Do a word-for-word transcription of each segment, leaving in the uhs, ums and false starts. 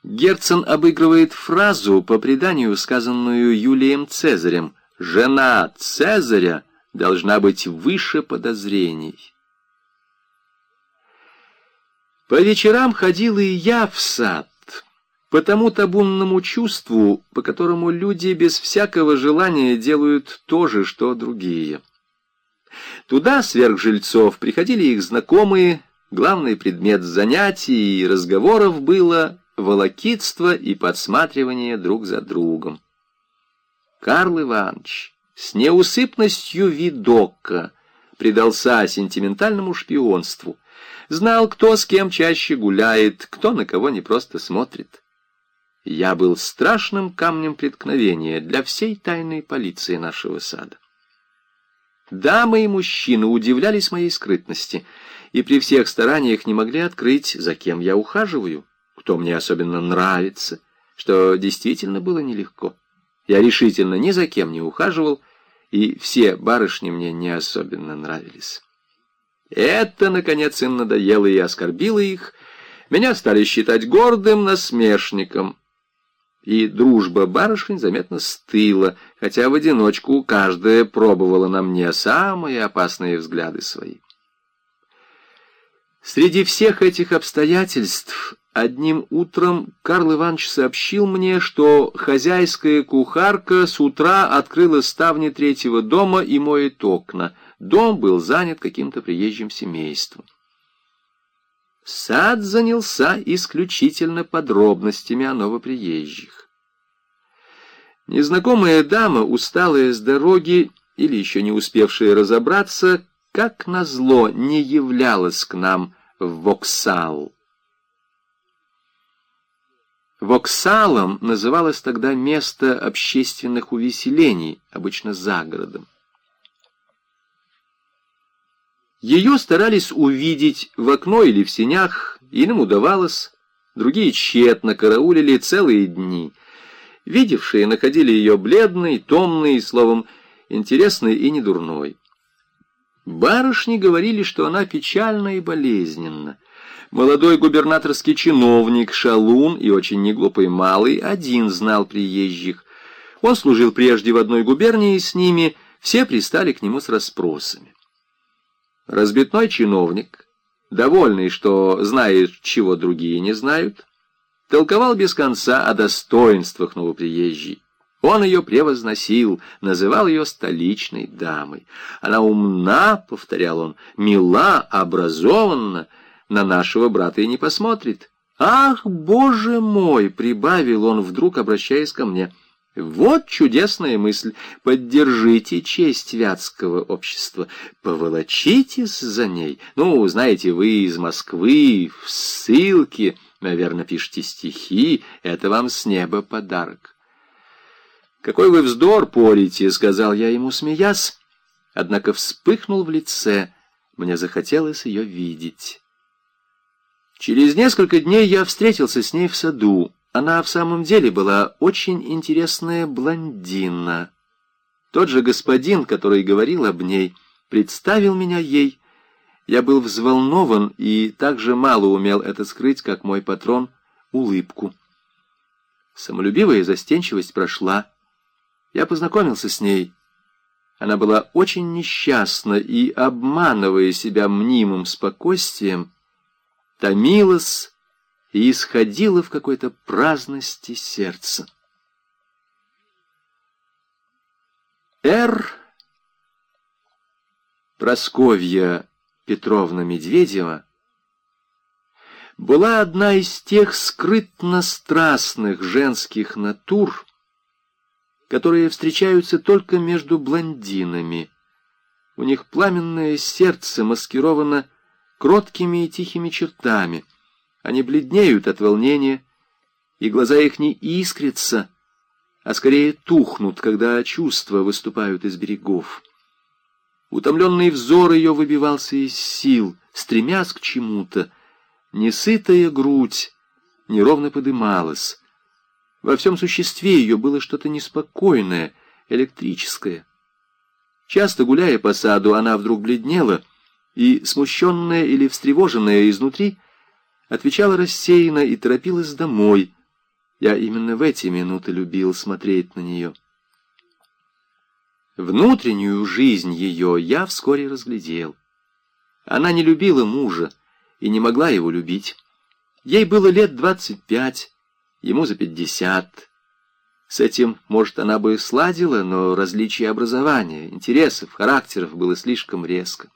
Герцен обыгрывает фразу, по преданию сказанную Юлием Цезарем: «Жена Цезаря должна быть выше подозрений». По вечерам ходил и я в сад, по тому табунному чувству, по которому люди без всякого желания делают то же, что другие. Туда, сверх жильцов, приходили их знакомые, главный предмет занятий и разговоров было волокитство и подсматривание друг за другом. Карл Иванович с неусыпностью видока предался сентиментальному шпионству, знал, кто с кем чаще гуляет, кто на кого не просто смотрит. Я был страшным камнем преткновения для всей тайной полиции нашего сада. Дамы и мужчины удивлялись моей скрытности и при всех стараниях не могли открыть, за кем я ухаживаю, кто мне особенно нравится, что действительно было нелегко. Я решительно ни за кем не ухаживал, и все барышни мне не особенно нравились. Это, наконец, им надоело и оскорбило их. Меня стали считать гордым насмешником. И дружба барышень заметно стыла, хотя в одиночку каждая пробовала на мне самые опасные взгляды свои. Среди всех этих обстоятельств одним утром Карл Иванович сообщил мне, что хозяйская кухарка с утра открыла ставни третьего дома и моет окна. Дом был занят каким-то приезжим семейством. Сад занялся исключительно подробностями о новоприезжих. Незнакомая дама, усталая с дороги или еще не успевшая разобраться, как назло не являлась к нам в Воксал. Воксалом называлось тогда место общественных увеселений, обычно за городом. Ее старались увидеть в окно или в сенях, иным удавалось, другие тщетно караулили целые дни. Видевшие находили ее бледной, томной, словом, интересной и недурной. Барышни говорили, что она печальна и болезненна. Молодой губернаторский чиновник, шалун и очень неглупый малый, один знал приезжих. Он служил прежде в одной губернии с ними, все пристали к нему с расспросами. Разбитной чиновник, довольный, что знает, чего другие не знают, толковал без конца о достоинствах новоприезжей. Он ее превозносил, называл ее столичной дамой. Она умна, повторял он, мила, образованна, на нашего брата и не посмотрит. Ах, боже мой, прибавил он вдруг, обращаясь ко мне, вот чудесная мысль. Поддержите честь вятского общества. Поволочитесь за ней. Ну, знаете, вы из Москвы, в ссылке, наверное, пишете стихи. Это вам с неба подарок. «Какой вы вздор порите», — сказал я ему, смеясь. Однако вспыхнул в лице. Мне захотелось ее видеть. Через несколько дней я встретился с ней в саду. Она в самом деле была очень интересная блондина. Тот же господин, который говорил об ней, представил меня ей. Я был взволнован и так же мало умел это скрыть, как мой патрон, улыбку. Самолюбивая застенчивость прошла. Я познакомился с ней. Она была очень несчастна и, обманывая себя мнимым спокойствием, томилась и исходила в какой-то праздности сердца. Р. Прасковья Петровна Медведева была одна из тех скрытно-страстных женских натур, которые встречаются только между блондинами. У них пламенное сердце маскировано кроткими и тихими чертами. Они бледнеют от волнения, и глаза их не искрятся, а скорее тухнут, когда чувства выступают из берегов. Утомленный взор ее выбивался из сил, стремясь к чему-то. Несытая грудь неровно подымалась. Во всем существе ее было что-то неспокойное, электрическое. Часто гуляя по саду, она вдруг бледнела, и, смущенная или встревоженная изнутри, отвечала рассеянно и торопилась домой, Я именно в эти минуты любил смотреть на нее. Внутреннюю жизнь ее я вскоре разглядел. Она не любила мужа и не могла его любить. Ей было лет двадцать пять, ему за пятьдесят. С этим, может, она бы сладила, но различие образования, интересов, характеров было слишком резко.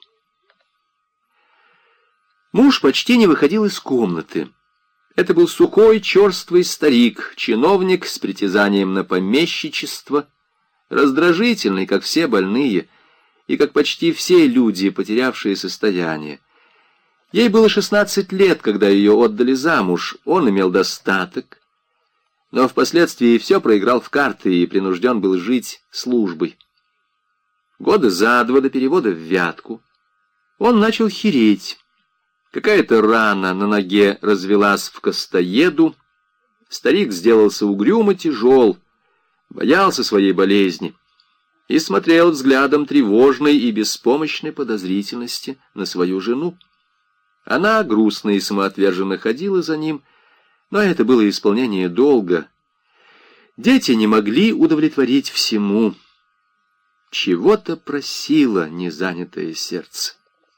Муж почти не выходил из комнаты. Это был сухой, черствый старик, чиновник с притязанием на помещичество, раздражительный, как все больные, и как почти все люди, потерявшие состояние. Ей было шестнадцать лет, когда ее отдали замуж, он имел достаток, но впоследствии все проиграл в карты и принужден был жить службой. Года за два до перевода в Вятку он начал хереть. Какая-то рана на ноге развелась в костоеду, старик сделался угрюмо тяжел, боялся своей болезни и смотрел взглядом тревожной и беспомощной подозрительности на свою жену. Она грустно и самоотверженно ходила за ним, но это было исполнение долга. Дети не могли удовлетворить всему. Чего-то просило незанятое сердце.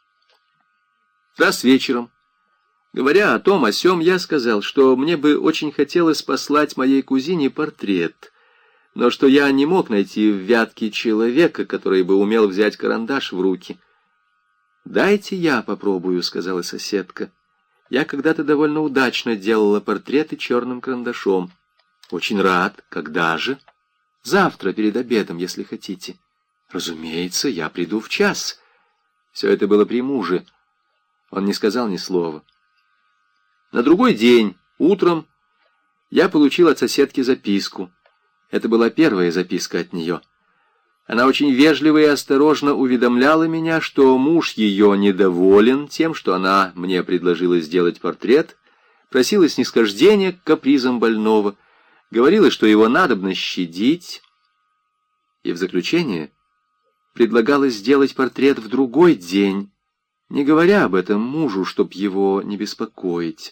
Раз вечером, говоря о том о сём, я сказал, что мне бы очень хотелось послать моей кузине портрет, но что я не мог найти в Вятке человека, который бы умел взять карандаш в руки. «Дайте я попробую», — сказала соседка. «Я когда-то довольно удачно делала портреты черным карандашом». «Очень рад. Когда же?» «Завтра перед обедом, если хотите». «Разумеется, я приду в час». Все это было при муже. Он не сказал ни слова. На другой день, утром, я получил от соседки записку. Это была первая записка от нее. Она очень вежливо и осторожно уведомляла меня, что муж ее недоволен тем, что она мне предложила сделать портрет, просила снисхождения к капризам больного, говорила, что его надобно щадить, и в заключение предлагала сделать портрет в другой день, не говоря об этом мужу, чтоб его не беспокоить.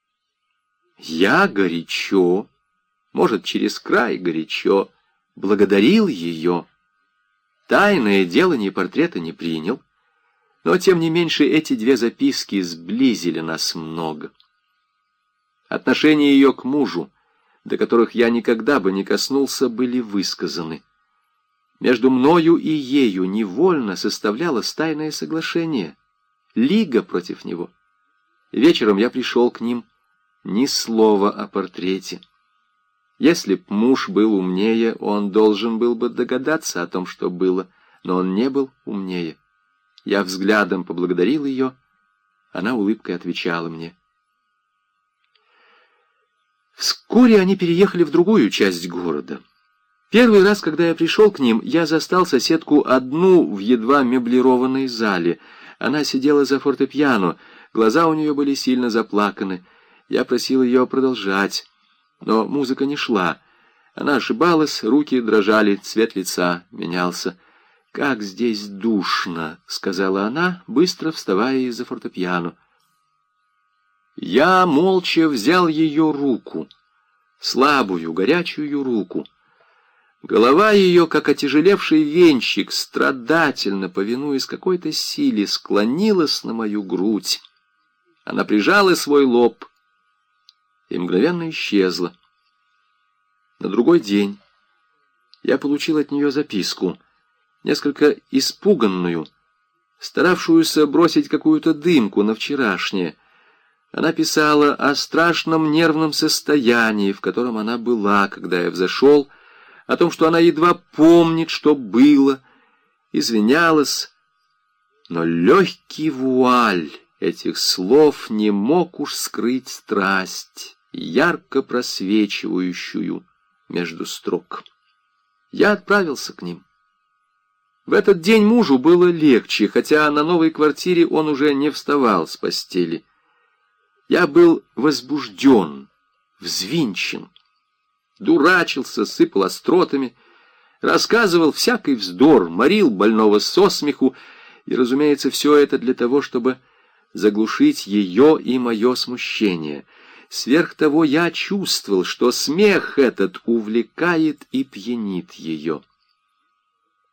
Я горячо, может, через край горячо, благодарил ее. Тайное делание портрета не принял, но, тем не меньше, эти две записки сблизили нас много. Отношения ее к мужу, до которых я никогда бы не коснулся, были высказаны. Между мною и ею невольно составлялось тайное соглашение, лига против него. Вечером я пришел к ним, ни слова о портрете. Если б муж был умнее, он должен был бы догадаться о том, что было, но он не был умнее. Я взглядом поблагодарил ее, она улыбкой отвечала мне. Вскоре они переехали в другую часть города. Первый раз, когда я пришел к ним, я застал соседку одну в едва меблированной зале. Она сидела за фортепиано, глаза у нее были сильно заплаканы. Я просил ее продолжать, но музыка не шла. Она ошибалась, руки дрожали, цвет лица менялся. «Как здесь душно!» — сказала она, быстро вставая из-за фортепиано. Я молча взял ее руку, слабую, горячую руку. Голова ее, как отяжелевший венчик, страдательно, повинуясь какой-то силе, склонилась на мою грудь. Она прижала свой лоб и мгновенно исчезла. На другой день я получил от нее записку, несколько испуганную, старавшуюся бросить какую-то дымку на вчерашнее. Она писала о страшном нервном состоянии, в котором она была, когда я взошел, о том, что она едва помнит, что было, извинялась, но легкий вуаль этих слов не мог уж скрыть страсть, ярко просвечивающую между строк. Я отправился к ним. В этот день мужу было легче, хотя на новой квартире он уже не вставал с постели. Я был возбужден, взвинчен, дурачился, сыпал остротами, рассказывал всякий вздор, морил больного со смеху, и, разумеется, все это для того, чтобы заглушить ее и мое смущение. Сверх того я чувствовал, что смех этот увлекает и пьянит ее.